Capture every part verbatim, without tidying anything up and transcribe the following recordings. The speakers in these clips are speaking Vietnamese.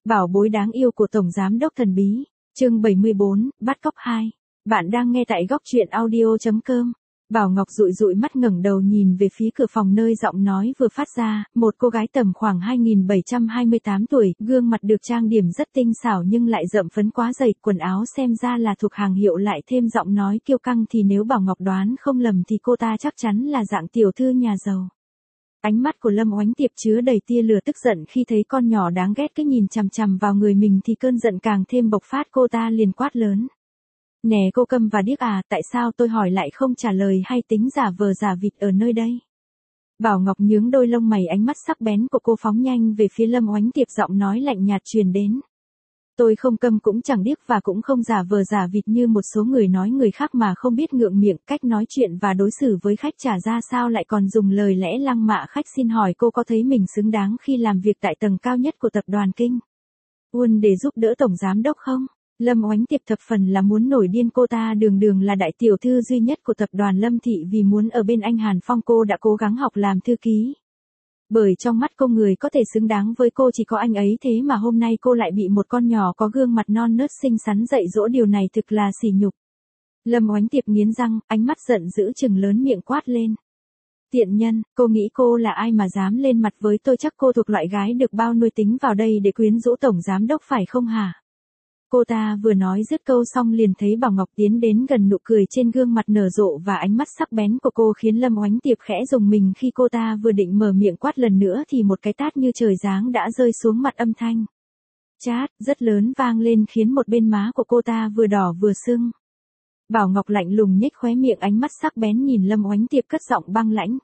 Bảo bối đáng yêu của Tổng Giám đốc thần bí, chương bảy mươi bốn, bắt cóc hai. Bạn đang nghe tại góc truyện audio chấm com. Bảo Ngọc dụi dụi mắt ngẩng đầu nhìn về phía cửa phòng nơi giọng nói vừa phát ra, một cô gái tầm khoảng hai nghìn bảy trăm hai mươi tám tuổi, gương mặt được trang điểm rất tinh xảo nhưng lại rậm phấn quá dày, quần áo xem ra là thuộc hàng hiệu lại thêm giọng nói kiêu căng thì nếu Bảo Ngọc đoán không lầm thì cô ta chắc chắn là dạng tiểu thư nhà giàu. Ánh mắt của Lâm Oánh Tiệp chứa đầy tia lửa tức giận khi thấy con nhỏ đáng ghét cứ nhìn chằm chằm vào người mình thì cơn giận càng thêm bộc phát, cô ta liền quát lớn. Nè cô câm và điếc à, tại sao tôi hỏi lại không trả lời hay tính giả vờ giả vịt ở nơi đây? Bảo Ngọc nhướng đôi lông mày, ánh mắt sắc bén của cô phóng nhanh về phía Lâm Oánh Tiệp, giọng nói lạnh nhạt truyền đến. Tôi không câm cũng chẳng điếc và cũng không giả vờ giả vịt như một số người nói người khác mà không biết ngượng miệng, cách nói chuyện và đối xử với khách trả ra sao lại còn dùng lời lẽ lăng mạ khách. Xin hỏi cô có thấy mình xứng đáng khi làm việc tại tầng cao nhất của tập đoàn Kinh Uân để giúp đỡ Tổng Giám đốc không? Lâm Oánh Tiệp thập phần là muốn nổi điên, cô ta đường đường là đại tiểu thư duy nhất của tập đoàn Lâm Thị, vì muốn ở bên anh Hàn Phong cô đã cố gắng học làm thư ký. Bởi trong mắt cô người có thể xứng đáng với cô chỉ có anh ấy, thế mà hôm nay cô lại bị một con nhỏ có gương mặt non nớt xinh xắn dạy dỗ, điều này thực là sỉ nhục. Lâm Oánh Tiệp nghiến răng, ánh mắt giận dữ trừng lớn miệng quát lên. Tiện nhân, cô nghĩ cô là ai mà dám lên mặt với tôi? Chắc cô thuộc loại gái được bao nuôi tính vào đây để quyến rũ Tổng Giám đốc phải không hả? Cô ta vừa nói dứt câu xong liền thấy Bảo Ngọc tiến đến gần, nụ cười trên gương mặt nở rộ và ánh mắt sắc bén của cô khiến Lâm Oánh Tiệp khẽ rùng mình. Khi cô ta vừa định mở miệng quát lần nữa thì một cái tát như trời giáng đã rơi xuống mặt, âm thanh chát rất lớn vang lên khiến một bên má của cô ta vừa đỏ vừa sưng. Bảo Ngọc lạnh lùng nhếch khóe miệng, ánh mắt sắc bén nhìn Lâm Oánh Tiệp cất giọng băng lãnh.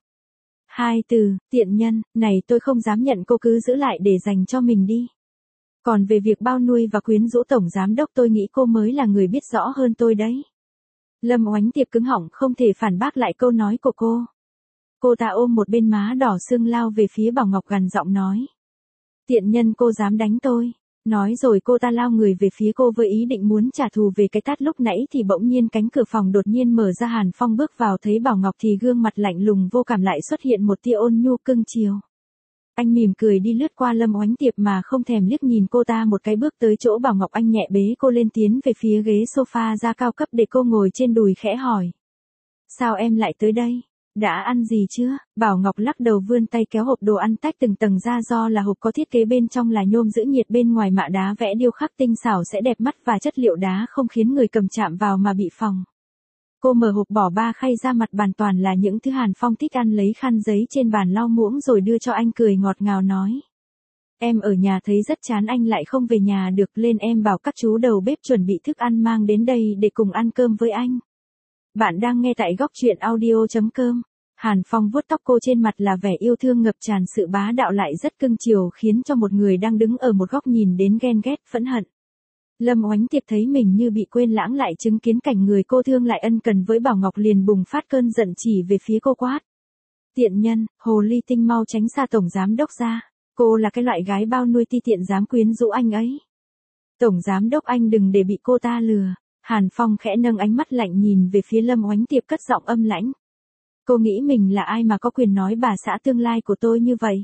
Hai từ, tiện nhân, này tôi không dám nhận, cô cứ giữ lại để dành cho mình đi. Còn về việc bao nuôi và quyến rũ Tổng Giám đốc, tôi nghĩ cô mới là người biết rõ hơn tôi đấy. Lâm Oánh Tiệp cứng họng không thể phản bác lại câu nói của cô. Cô ta ôm một bên má đỏ sưng lao về phía Bảo Ngọc gằn giọng nói. Tiện nhân, cô dám đánh tôi. Nói rồi cô ta lao người về phía cô với ý định muốn trả thù về cái tát lúc nãy thì bỗng nhiên cánh cửa phòng đột nhiên mở ra, Hàn Phong bước vào, thấy Bảo Ngọc thì gương mặt lạnh lùng vô cảm lại xuất hiện một tia ôn nhu cưng chiều. Anh mỉm cười đi lướt qua Lâm Oánh Tiệp mà không thèm liếc nhìn cô ta một cái, bước tới chỗ Bảo Ngọc, anh nhẹ bế cô lên tiến về phía ghế sofa da cao cấp để cô ngồi trên đùi, khẽ hỏi. Sao em lại tới đây? Đã ăn gì chưa? Bảo Ngọc lắc đầu vươn tay kéo hộp đồ ăn tách từng tầng ra, do là hộp có thiết kế bên trong là nhôm giữ nhiệt, bên ngoài mạ đá vẽ điêu khắc tinh xảo sẽ đẹp mắt và chất liệu đá không khiến người cầm chạm vào mà bị phồng. Cô mở hộp bỏ ba khay ra, mặt bàn toàn là những thứ Hàn Phong thích ăn, lấy khăn giấy trên bàn lau muỗng rồi đưa cho anh, cười ngọt ngào nói. Em ở nhà thấy rất chán, anh lại không về nhà được, lên em bảo các chú đầu bếp chuẩn bị thức ăn mang đến đây để cùng ăn cơm với anh. Bạn đang nghe tại góc truyện audio chấm com. Hàn Phong vuốt tóc cô, trên mặt là vẻ yêu thương ngập tràn, sự bá đạo lại rất cưng chiều khiến cho một người đang đứng ở một góc nhìn đến ghen ghét phẫn hận. Lâm Oánh Tiệp thấy mình như bị quên lãng, lại chứng kiến cảnh người cô thương lại ân cần với Bảo Ngọc, liền bùng phát cơn giận chỉ về phía cô quát. Tiện nhân, hồ ly tinh, mau tránh xa Tổng Giám đốc ra. Cô là cái loại gái bao nuôi ti tiện dám quyến rũ anh ấy. Tổng Giám đốc, anh đừng để bị cô ta lừa. Hàn Phong khẽ nâng ánh mắt lạnh nhìn về phía Lâm Oánh Tiệp, cất giọng âm lãnh. Cô nghĩ mình là ai mà có quyền nói bà xã tương lai của tôi như vậy?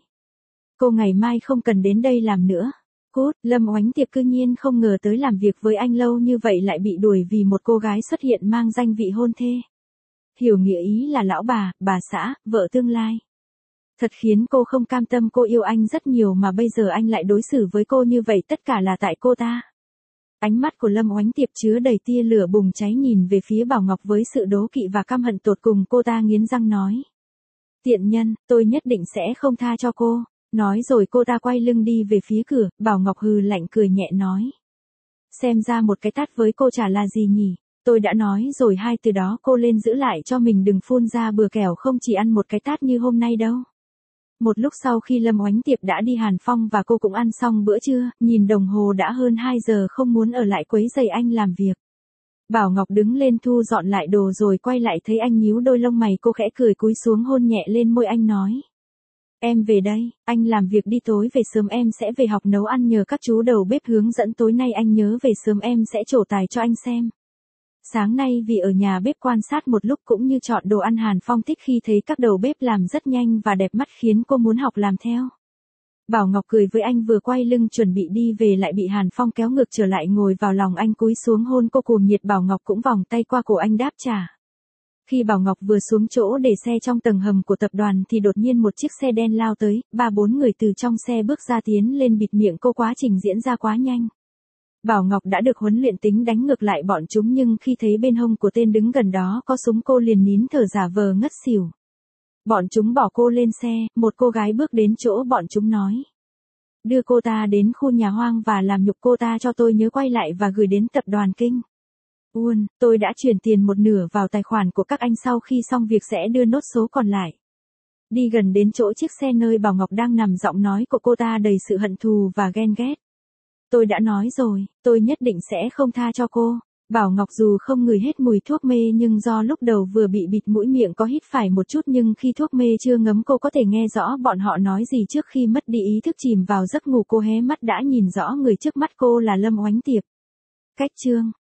Cô ngày mai không cần đến đây làm nữa. Cút. Lâm Oánh Tiệp cư nhiên không ngờ tới làm việc với anh lâu như vậy lại bị đuổi vì một cô gái xuất hiện mang danh vị hôn thê. Hiểu nghĩa ý là lão bà, bà xã, vợ tương lai. Thật khiến cô không cam tâm, cô yêu anh rất nhiều mà bây giờ anh lại đối xử với cô như vậy, tất cả là tại cô ta. Ánh mắt của Lâm Oánh Tiệp chứa đầy tia lửa bùng cháy nhìn về phía Bảo Ngọc với sự đố kỵ và căm hận tột cùng, cô ta nghiến răng nói. Tiện nhân, tôi nhất định sẽ không tha cho cô. Nói rồi cô ta quay lưng đi về phía cửa. Bảo Ngọc hừ lạnh cười nhẹ nói. Xem ra một cái tát với cô chả là gì nhỉ. Tôi đã nói rồi, hai từ đó cô lên giữ lại cho mình, đừng phun ra bừa, kẻo không chỉ ăn một cái tát như hôm nay đâu. Một lúc sau khi Lâm Oánh Tiệp đã đi, Hàn Phong và cô cũng ăn xong bữa trưa, nhìn đồng hồ đã hơn hai giờ, không muốn ở lại quấy rầy anh làm việc. Bảo Ngọc đứng lên thu dọn lại đồ rồi quay lại thấy anh nhíu đôi lông mày, cô khẽ cười cúi xuống hôn nhẹ lên môi anh nói. Em về đây, anh làm việc đi, tối về sớm em sẽ về học nấu ăn nhờ các chú đầu bếp hướng dẫn, tối nay anh nhớ về sớm, em sẽ trổ tài cho anh xem. Sáng nay vì ở nhà bếp quan sát một lúc cũng như chọn đồ ăn Hàn Phong thích, khi thấy các đầu bếp làm rất nhanh và đẹp mắt khiến cô muốn học làm theo. Bảo Ngọc cười với anh vừa quay lưng chuẩn bị đi về lại bị Hàn Phong kéo ngược trở lại ngồi vào lòng anh cúi xuống hôn cô cuồng nhiệt. Bảo Ngọc cũng vòng tay qua cổ anh đáp trả. Khi Bảo Ngọc vừa xuống chỗ để xe trong tầng hầm của tập đoàn thì đột nhiên một chiếc xe đen lao tới, ba bốn người từ trong xe bước ra tiến lên bịt miệng cô. Quá trình diễn ra quá nhanh. Bảo Ngọc đã được huấn luyện tính đánh ngược lại bọn chúng nhưng khi thấy bên hông của tên đứng gần đó có súng cô liền nín thở giả vờ ngất xỉu. Bọn chúng bỏ cô lên xe, một cô gái bước đến chỗ bọn chúng nói. Đưa cô ta đến khu nhà hoang và làm nhục cô ta cho tôi, nhớ quay lại và gửi đến tập đoàn Kinh Uôn, tôi đã chuyển tiền một nửa vào tài khoản của các anh, sau khi xong việc sẽ đưa nốt số còn lại. Đi gần đến chỗ chiếc xe nơi Bảo Ngọc đang nằm, giọng nói của cô ta đầy sự hận thù và ghen ghét. Tôi đã nói rồi, tôi nhất định sẽ không tha cho cô. Bảo Ngọc dù không ngửi hết mùi thuốc mê nhưng do lúc đầu vừa bị bịt mũi miệng có hít phải một chút, nhưng khi thuốc mê chưa ngấm cô có thể nghe rõ bọn họ nói gì. Trước khi mất đi ý thức chìm vào giấc ngủ cô hé mắt đã nhìn rõ người trước mắt cô là Lâm Oánh Tiệp. Cách chương